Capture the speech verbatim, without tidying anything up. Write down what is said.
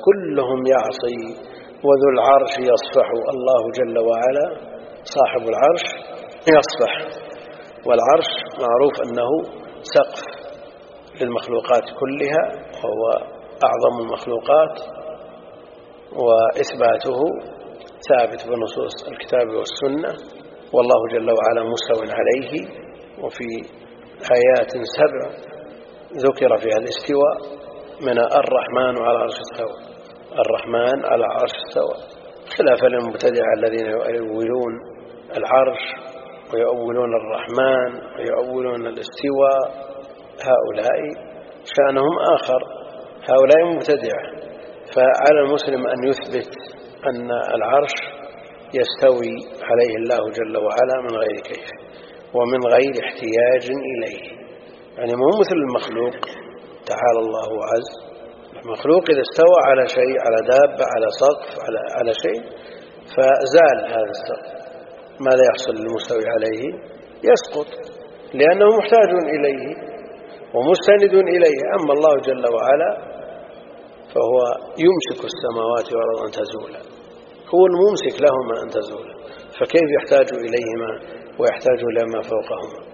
كلهم يعصي وذو العرش يصفح. الله جل وعلا صاحب العرش يصفح، والعرش معروف أنه سقف للمخلوقات كلها وهو أعظم المخلوقات، وإثباته ثابت بنصوص الكتاب والسنة، والله جل وعلا مستو عليه. وفي آيات سبع ذكر فيها الاستواء، من الرحمن على العرش استوى، الرحمن على العرش استوى، خلافا للمبتدعة الذين يؤولون العرش ويؤولون الرحمن ويؤولون الاستواء، هؤلاء شأنهم آخر، هؤلاء مبتدعة. فعلى المسلم أن يثبت أن العرش يستوي عليه الله جل وعلا من غير كيف ومن غير احتياج إليه، يعني مو مثل المخلوق تعالى الله عز. المخلوق إذا استوى على شيء، على دابة، على سقف، على على شيء، فزال هذا السقف، ماذا يحصل للمستوي عليه؟ يسقط، لأنه محتاج إليه ومستند إليه. أما الله جل وعلا فهو يمسك السماوات والأرض أن تزولا، هو الممسك لهما أن تزولا، فكيف يحتاج إليهما ويحتاج إلى ما فوقهما؟